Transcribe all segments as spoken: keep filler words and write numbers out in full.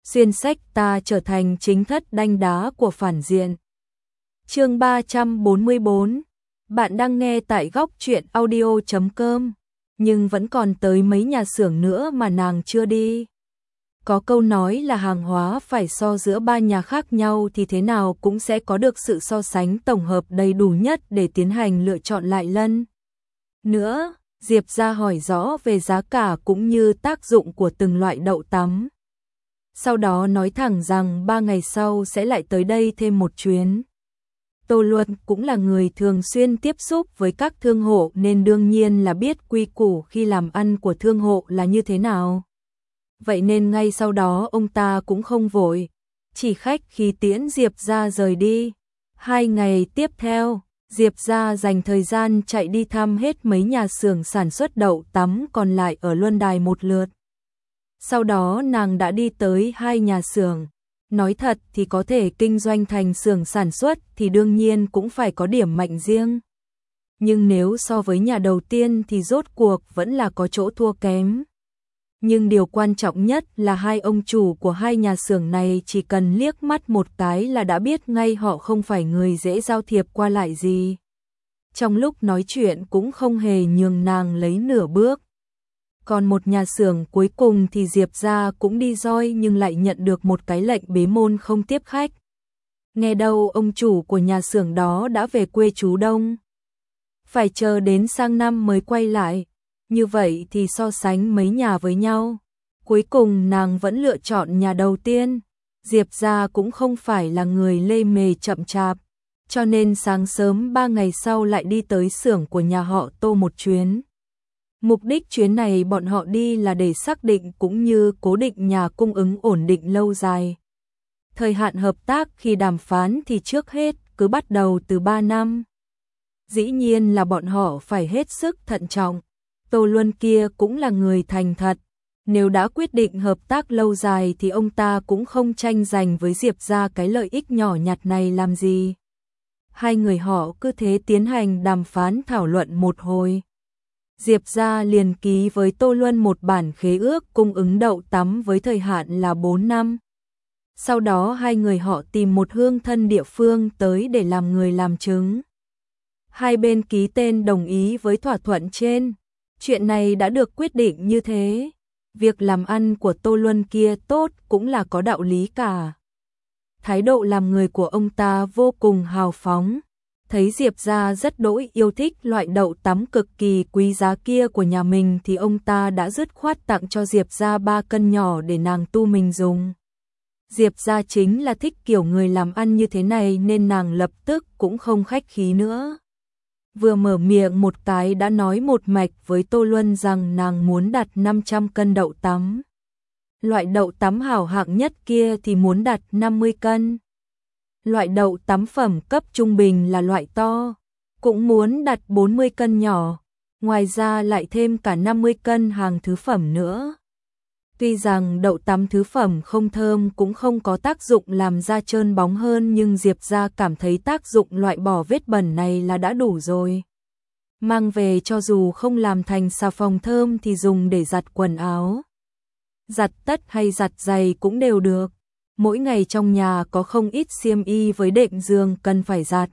xuyên sách ta trở thành chính thất đanh đá của phản diện. Chương ba trăm bốn mươi bốn. Bạn đang nghe tại góc truyện audio chấm com, nhưng vẫn còn tới mấy nhà xưởng nữa mà nàng chưa đi. Có câu nói là hàng hóa phải so giữa ba nhà khác nhau thì thế nào cũng sẽ có được sự so sánh tổng hợp đầy đủ nhất để tiến hành lựa chọn lại lần nữa. Diệp gia hỏi rõ về giá cả cũng như tác dụng của từng loại đậu tắm. Sau đó nói thẳng rằng ba ngày sau sẽ lại tới đây thêm một chuyến. Tô Luân cũng là người thường xuyên tiếp xúc với các thương hộ nên đương nhiên là biết quy củ khi làm ăn của thương hộ là như thế nào. Vậy nên ngay sau đó ông ta cũng không vội, chỉ khách khi tiễn Diệp gia rời đi. Hai ngày tiếp theo, Diệp gia dành thời gian chạy đi thăm hết mấy nhà xưởng sản xuất đậu tắm còn lại ở Luân Đài một lượt. Sau đó nàng đã đi tới hai nhà xưởng. Nói thật thì có thể kinh doanh thành xưởng sản xuất thì đương nhiên cũng phải có điểm mạnh riêng. Nhưng nếu so với nhà đầu tiên thì rốt cuộc vẫn là có chỗ thua kém. Nhưng điều quan trọng nhất là hai ông chủ của hai nhà xưởng này chỉ cần liếc mắt một cái là đã biết ngay họ không phải người dễ giao thiệp qua lại gì. Trong lúc nói chuyện cũng không hề nhường nàng lấy nửa bước. Còn một nhà xưởng cuối cùng thì Diệp gia cũng đi roi nhưng lại nhận được một cái lệnh bế môn không tiếp khách. Nghe đâu ông chủ của nhà xưởng đó đã về quê trú đông. Phải chờ đến sang năm mới quay lại. Như vậy thì so sánh mấy nhà với nhau. Cuối cùng nàng vẫn lựa chọn nhà đầu tiên. Diệp gia cũng không phải là người lê mề chậm chạp. Cho nên sáng sớm ba ngày sau lại đi tới xưởng của nhà họ Tô một chuyến. Mục đích chuyến này bọn họ đi là để xác định cũng như cố định nhà cung ứng ổn định lâu dài. Thời hạn hợp tác khi đàm phán thì trước hết cứ bắt đầu từ ba năm. Dĩ nhiên là bọn họ phải hết sức thận trọng. Tô Luân kia cũng là người thành thật. Nếu đã quyết định hợp tác lâu dài thì ông ta cũng không tranh giành với Diệp gia cái lợi ích nhỏ nhặt này làm gì. Hai người họ cứ thế tiến hành đàm phán thảo luận một hồi. Diệp gia liền ký với Tô Luân một bản khế ước cung ứng đậu tắm với thời hạn là bốn năm. Sau đó hai người họ tìm một hương thân địa phương tới để làm người làm chứng. Hai bên ký tên đồng ý với thỏa thuận trên. Chuyện này đã được quyết định như thế. Việc làm ăn của Tô Luân kia tốt cũng là có đạo lý cả. Thái độ làm người của ông ta vô cùng hào phóng. Thấy Diệp gia rất đỗi yêu thích loại đậu tắm cực kỳ quý giá kia của nhà mình thì ông ta đã dứt khoát tặng cho Diệp gia ba cân nhỏ để nàng tu mình dùng. Diệp gia chính là thích kiểu người làm ăn như thế này nên nàng lập tức cũng không khách khí nữa. Vừa mở miệng một cái đã nói một mạch với Tô Luân rằng nàng muốn đặt năm trăm cân đậu tắm. Loại đậu tắm hảo hạng nhất kia thì muốn đặt năm mươi cân. Loại đậu tắm phẩm cấp trung bình là loại to, cũng muốn đặt bốn mươi cân nhỏ, ngoài ra lại thêm cả năm mươi cân hàng thứ phẩm nữa. Tuy rằng đậu tắm thứ phẩm không thơm cũng không có tác dụng làm da trơn bóng hơn nhưng Diệp gia cảm thấy tác dụng loại bỏ vết bẩn này là đã đủ rồi. Mang về cho dù không làm thành xà phòng thơm thì dùng để giặt quần áo. Giặt tất hay giặt giày cũng đều được. Mỗi ngày trong nhà có không ít xiêm y với đệm giường cần phải giặt.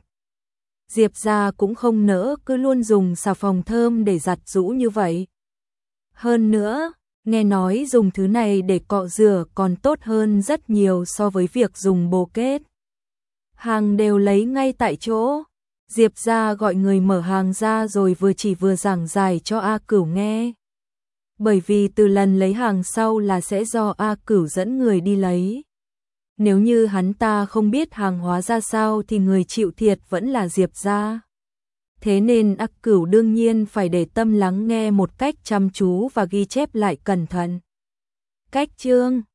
Diệp gia cũng không nỡ cứ luôn dùng xà phòng thơm để giặt giũ như vậy. Hơn nữa, nghe nói dùng thứ này để cọ rửa còn tốt hơn rất nhiều so với việc dùng bồ kết. Hàng đều lấy ngay tại chỗ. Diệp gia gọi người mở hàng ra rồi vừa chỉ vừa giảng giải cho A Cửu nghe. Bởi vì từ lần lấy hàng sau là sẽ do A Cửu dẫn người đi lấy. Nếu như hắn ta không biết hàng hóa ra sao thì người chịu thiệt vẫn là Diệp gia. Thế nên A Cửu đương nhiên phải để tâm lắng nghe một cách chăm chú và ghi chép lại cẩn thận. Cách chương